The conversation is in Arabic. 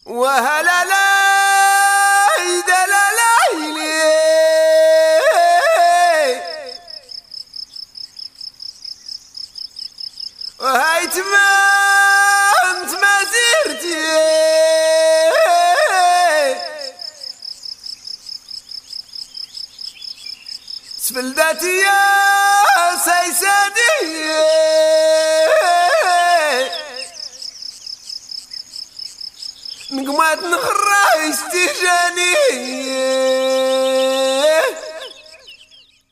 وهلا لا لا لا وهاي تمام تمازيرتي سفلداتي يا سيسادي نقمات نخرى استجاني